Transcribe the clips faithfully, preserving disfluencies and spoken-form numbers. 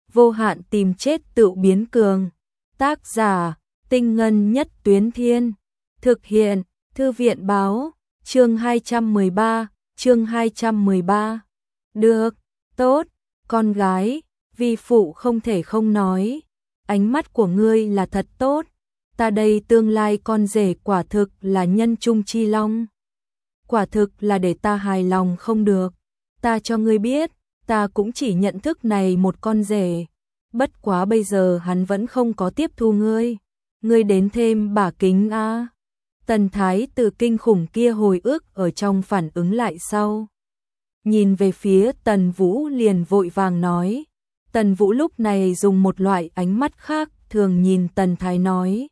vô hạn tìm chết tự biến cường. Tác giả, Tinh Ngân Nhất Tuyến Thiên. Thực hiện, Thư viện báo, chương hai trăm mười ba, chương hai trăm mười ba. Được, tốt, con gái, vi phụ không thể không nói. Ánh mắt của ngươi là thật tốt. Ta đây tương lai con rể quả thực là nhân trung chi long. Quả thực là để ta hài lòng không được. Ta cho ngươi biết, ta cũng chỉ nhận thức này một con rể. Bất quá bây giờ hắn vẫn không có tiếp thu ngươi. Ngươi đến thêm bả kính a. Tần Thái từ kinh khủng kia hồi ức ở trong phản ứng lại sau. Nhìn về phía Tần Vũ liền vội vàng nói. Tần Vũ lúc này dùng một loại ánh mắt khác thường nhìn Tần Thái nói.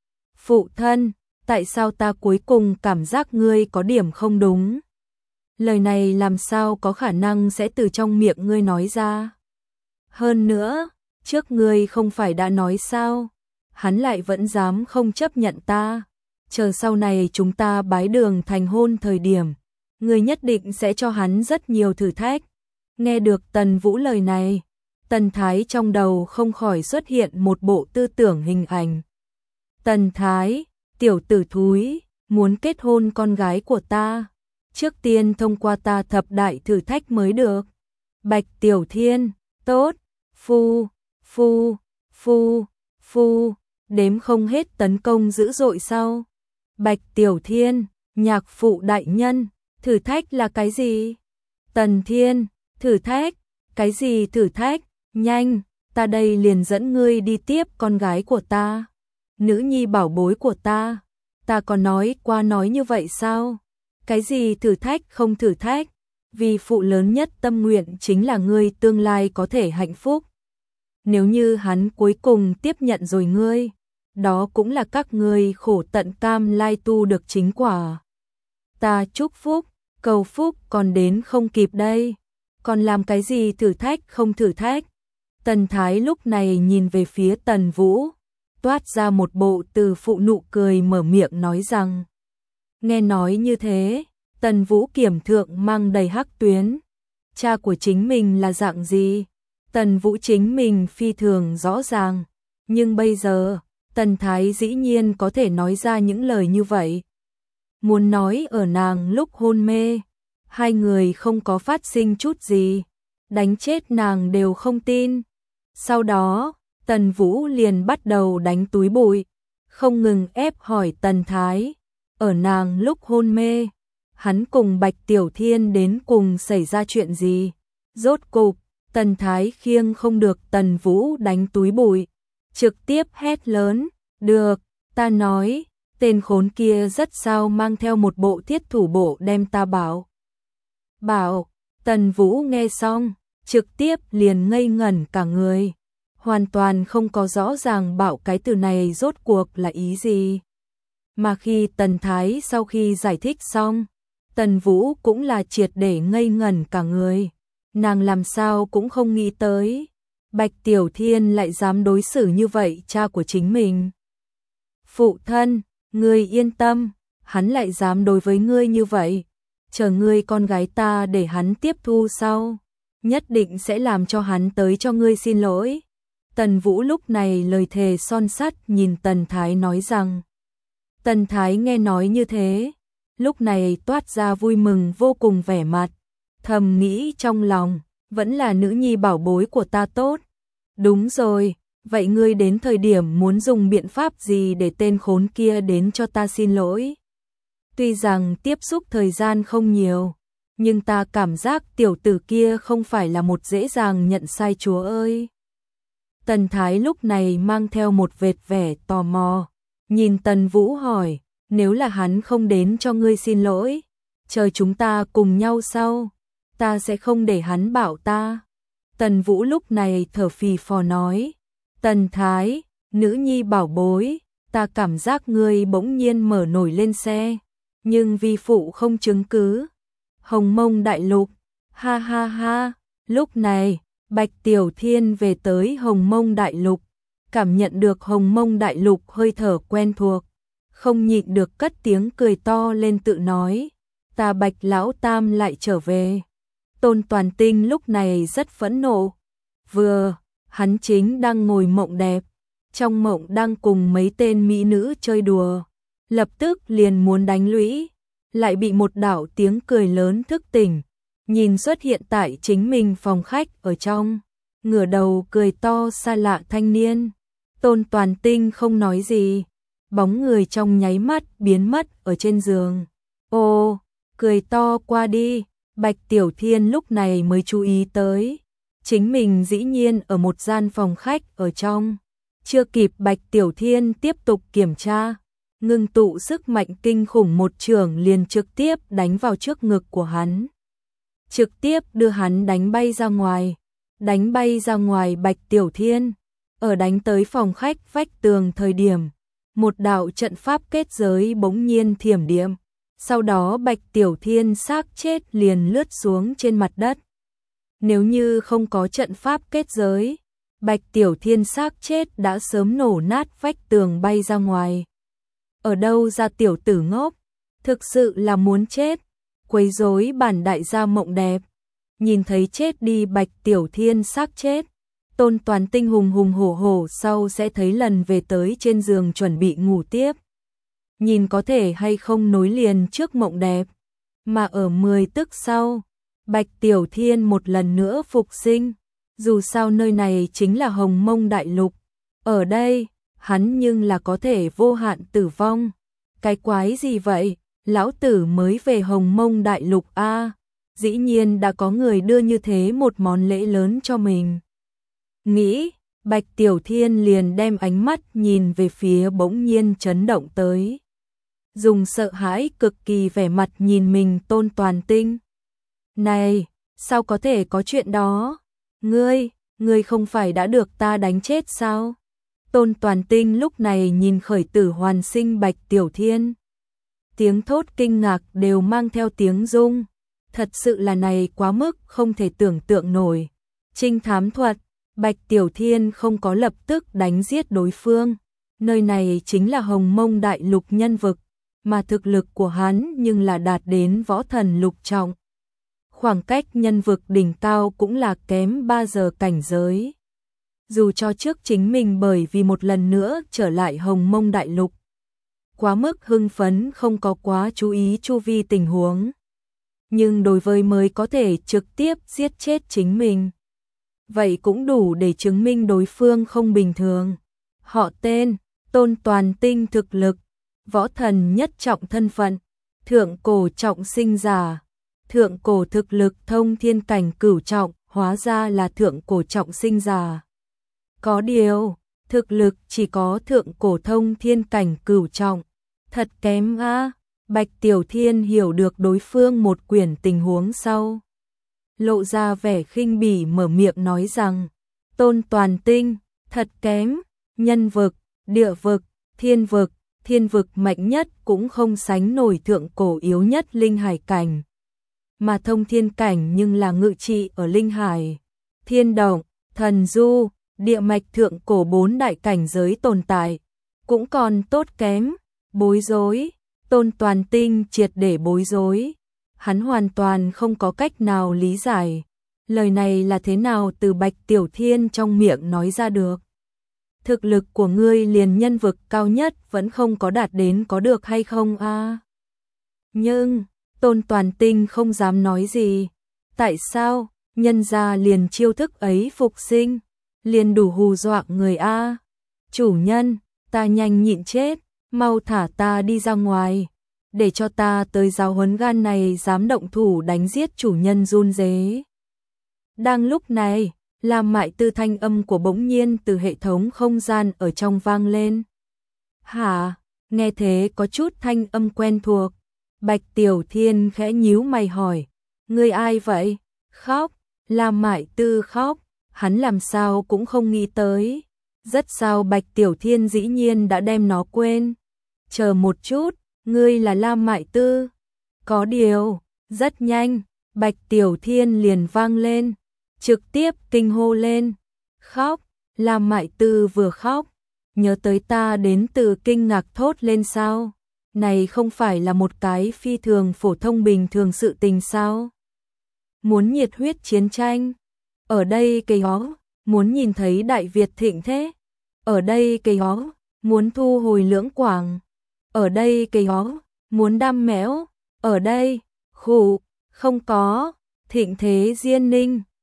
Phụ thân, tại sao ta cuối cùng cảm giác ngươi có điểm không đúng? Lời này làm sao có khả năng sẽ từ trong miệng ngươi nói ra? Hơn nữa, trước ngươi không phải đã nói sao? Hắn lại vẫn dám không chấp nhận ta. Chờ sau này chúng ta bái đường thành hôn thời điểm, ngươi nhất định sẽ cho hắn rất nhiều thử thách. Nghe được Tần Vũ lời này, Tần Thái trong đầu không khỏi xuất hiện một bộ tư tưởng hình ảnh. Tần Thái, tiểu tử thúi, muốn kết hôn con gái của ta. Trước tiên thông qua ta thập đại thử thách mới được. Bạch Tiểu Thiên, tốt, phu, phu, phu, phu, đếm không hết tấn công dữ dội sau. Bạch Tiểu Thiên, nhạc phụ đại nhân, thử thách là cái gì? Tần Thiên, thử thách, cái gì thử thách? Nhanh, ta đây liền dẫn ngươi đi tiếp con gái của ta. Nữ nhi bảo bối của ta. Ta có nói qua nói như vậy sao? Cái gì thử thách không thử thách? Vì phụ lớn nhất tâm nguyện chính là ngươi tương lai có thể hạnh phúc. Nếu như hắn cuối cùng tiếp nhận rồi ngươi, đó cũng là các ngươi khổ tận cam lai tu được chính quả. Ta chúc phúc, cầu phúc còn đến không kịp đây. Còn làm cái gì thử thách không thử thách? Tần Thái lúc này nhìn về phía Tần Vũ, toát ra một bộ từ phụ nụ cười mở miệng nói rằng. Nghe nói như thế, Tần Vũ kiểm thượng mang đầy hắc tuyến. Cha của chính mình là dạng gì? Tần Vũ chính mình phi thường rõ ràng. Nhưng bây giờ, Tần Thái dĩ nhiên có thể nói ra những lời như vậy. Muốn nói ở nàng lúc hôn mê, hai người không có phát sinh chút gì, đánh chết nàng đều không tin. Sau đó, Tần Vũ liền bắt đầu đánh túi bụi, không ngừng ép hỏi Tần Thái. Ở nàng lúc hôn mê, hắn cùng Bạch Tiểu Thiên đến cùng xảy ra chuyện gì? Rốt cục, Tần Thái khiêng không được Tần Vũ đánh túi bụi, trực tiếp hét lớn, được, ta nói, tên khốn kia rất sao mang theo một bộ thiết thủ bộ đem ta bảo. Bảo, Tần Vũ nghe xong, trực tiếp liền ngây ngẩn cả người, hoàn toàn không có rõ ràng bảo cái từ này rốt cuộc là ý gì. Mà khi Tần Thái sau khi giải thích xong, Tần Vũ cũng là triệt để ngây ngẩn cả người, nàng làm sao cũng không nghĩ tới. Bạch Tiểu Thiên lại dám đối xử như vậy cha của chính mình. Phụ thân, ngươi yên tâm, hắn lại dám đối với ngươi như vậy. Chờ ngươi con gái ta để hắn tiếp thu sau, nhất định sẽ làm cho hắn tới cho ngươi xin lỗi. Tần Vũ lúc này lời thề son sắt nhìn Tần Thái nói rằng. Tần Thái nghe nói như thế, lúc này toát ra vui mừng vô cùng vẻ mặt, thầm nghĩ trong lòng, vẫn là nữ nhi bảo bối của ta tốt. Đúng rồi, vậy ngươi đến thời điểm muốn dùng biện pháp gì để tên khốn kia đến cho ta xin lỗi? Tuy rằng tiếp xúc thời gian không nhiều, nhưng ta cảm giác tiểu tử kia không phải là một dễ dàng nhận sai chúa ơi. Tần Thái lúc này mang theo một vệt vẻ tò mò, nhìn Tần Vũ hỏi, nếu là hắn không đến cho ngươi xin lỗi, chờ chúng ta cùng nhau sau, ta sẽ không để hắn bảo ta. Tần Vũ lúc này thở phì phò nói, Tần Thái, nữ nhi bảo bối, ta cảm giác ngươi bỗng nhiên mở nổi lên xe, nhưng vi phụ không chứng cứ. Hồng Mông Đại Lục, ha ha ha, lúc này, Bạch Tiểu Thiên về tới Hồng Mông Đại Lục, cảm nhận được Hồng Mông Đại Lục hơi thở quen thuộc, không nhịn được cất tiếng cười to lên tự nói, ta Bạch Lão Tam lại trở về. Tôn Toàn Tinh lúc này rất phẫn nộ, vừa hắn chính đang ngồi mộng đẹp, trong mộng đang cùng mấy tên mỹ nữ chơi đùa, lập tức liền muốn đánh lũy, lại bị một đạo tiếng cười lớn thức tỉnh, nhìn xuất hiện tại chính mình phòng khách ở trong, ngửa đầu cười to xa lạ thanh niên. Tôn Toàn Tinh không nói gì, bóng người trong nháy mắt biến mất ở trên giường. Ô, cười to qua đi, Bạch Tiểu Thiên lúc này mới chú ý tới, chính mình dĩ nhiên ở một gian phòng khách ở trong. Chưa kịp Bạch Tiểu Thiên tiếp tục kiểm tra, ngưng tụ sức mạnh kinh khủng một chưởng liền trực tiếp đánh vào trước ngực của hắn. Trực tiếp đưa hắn đánh bay ra ngoài, đánh bay ra ngoài Bạch Tiểu Thiên. Ở đánh tới phòng khách vách tường thời điểm, một đạo trận pháp kết giới bỗng nhiên thiểm điện, sau đó Bạch Tiểu Thiên xác chết liền lướt xuống trên mặt đất. Nếu như không có trận pháp kết giới, Bạch Tiểu Thiên xác chết đã sớm nổ nát vách tường bay ra ngoài. Ở đâu ra tiểu tử ngốc, thực sự là muốn chết, quấy rối bản đại gia mộng đẹp. Nhìn thấy chết đi Bạch Tiểu Thiên xác chết, Tôn Toàn Tinh hùng hùng hổ hổ sau sẽ thấy lần về tới trên giường chuẩn bị ngủ tiếp. Nhìn có thể hay không nối liền trước mộng đẹp, mà ở mười tức sau, Bạch Tiểu Thiên một lần nữa phục sinh, dù sao nơi này chính là Hồng Mông Đại Lục, ở đây, hắn nhưng là có thể vô hạn tử vong. Cái quái gì vậy, lão tử mới về Hồng Mông Đại Lục a, dĩ nhiên đã có người đưa như thế một món lễ lớn cho mình. Nghĩ, Bạch Tiểu Thiên liền đem ánh mắt nhìn về phía bỗng nhiên chấn động tới. Dùng sợ hãi cực kỳ vẻ mặt nhìn mình Tôn Toàn Tinh. Này, sao có thể có chuyện đó? Ngươi, ngươi không phải đã được ta đánh chết sao? Tôn Toàn Tinh lúc này nhìn khởi tử hoàn sinh Bạch Tiểu Thiên. Tiếng thốt kinh ngạc đều mang theo tiếng rung. Thật sự là này quá mức không thể tưởng tượng nổi. Trinh thám thuật, Bạch Tiểu Thiên không có lập tức đánh giết đối phương. Nơi này chính là Hồng Mông Đại Lục nhân vực, mà thực lực của hắn nhưng là đạt đến võ thần lục trọng. Khoảng cách nhân vực đỉnh cao cũng là kém ba giờ cảnh giới. Dù cho trước chính mình bởi vì một lần nữa trở lại Hồng Mông Đại Lục, quá mức hưng phấn không có quá chú ý chu vi tình huống. Nhưng đối với mới có thể trực tiếp giết chết chính mình, vậy cũng đủ để chứng minh đối phương không bình thường. Họ tên, Tôn Toàn Tinh thực lực, võ thần nhất trọng thân phận, thượng cổ trọng sinh giả, thượng cổ thực lực thông thiên cảnh cửu trọng, hóa ra là thượng cổ trọng sinh giả. Có điều, thực lực chỉ có thượng cổ thông thiên cảnh cửu trọng, thật kém a. Bạch Tiểu Thiên hiểu được đối phương một quyển tình huống sau, lộ ra vẻ khinh bỉ mở miệng nói rằng, Tôn Toàn Tinh, thật kém, nhân vực, địa vực, thiên vực, thiên vực mạnh nhất cũng không sánh nổi thượng cổ yếu nhất linh hải cảnh. Mà thông thiên cảnh nhưng là ngự trị ở linh hải, thiên động, thần du, địa mạch thượng cổ bốn đại cảnh giới tồn tại, cũng còn tốt kém, bối rối. Tôn Toàn Tinh triệt để bối rối, hắn hoàn toàn không có cách nào lý giải, lời này là thế nào từ Bạch Tiểu Thiên trong miệng nói ra được. Thực lực của ngươi liền nhân vực cao nhất vẫn không có đạt đến có được hay không a? À? Nhưng, Tôn Toàn Tinh không dám nói gì, tại sao, nhân gia liền chiêu thức ấy phục sinh, liền đủ hù dọa người a. À? Chủ nhân, ta nhanh nhịn chết. Mau thả ta đi ra ngoài, để cho ta tới giáo huấn gan này dám động thủ đánh giết chủ nhân run rế. Đang lúc này, Lam Mại Tư thanh âm của bỗng nhiên từ hệ thống không gian ở trong vang lên. Hả, nghe thế có chút thanh âm quen thuộc. Bạch Tiểu Thiên khẽ nhíu mày hỏi, ngươi ai vậy? Khóc, Lam Mại Tư khóc, hắn làm sao cũng không nghĩ tới. Rất sao Bạch Tiểu Thiên dĩ nhiên đã đem nó quên. Chờ một chút, ngươi là Lam Mại Tư. Có điều, rất nhanh, Bạch Tiểu Thiên liền vang lên, trực tiếp kinh hô lên. Khóc, Lam Mại Tư vừa khóc, nhớ tới ta đến từ kinh ngạc thốt lên sao? Này không phải là một cái phi thường phổ thông bình thường sự tình sao? Muốn nhiệt huyết chiến tranh, ở đây cái đó, muốn nhìn thấy Đại Việt thịnh thế. Ở đây cây ó, muốn thu hồi Lưỡng Quảng. Ở đây cây ó, muốn đam mẽo. Ở đây, khụ, không có, thịnh thế Diên Ninh.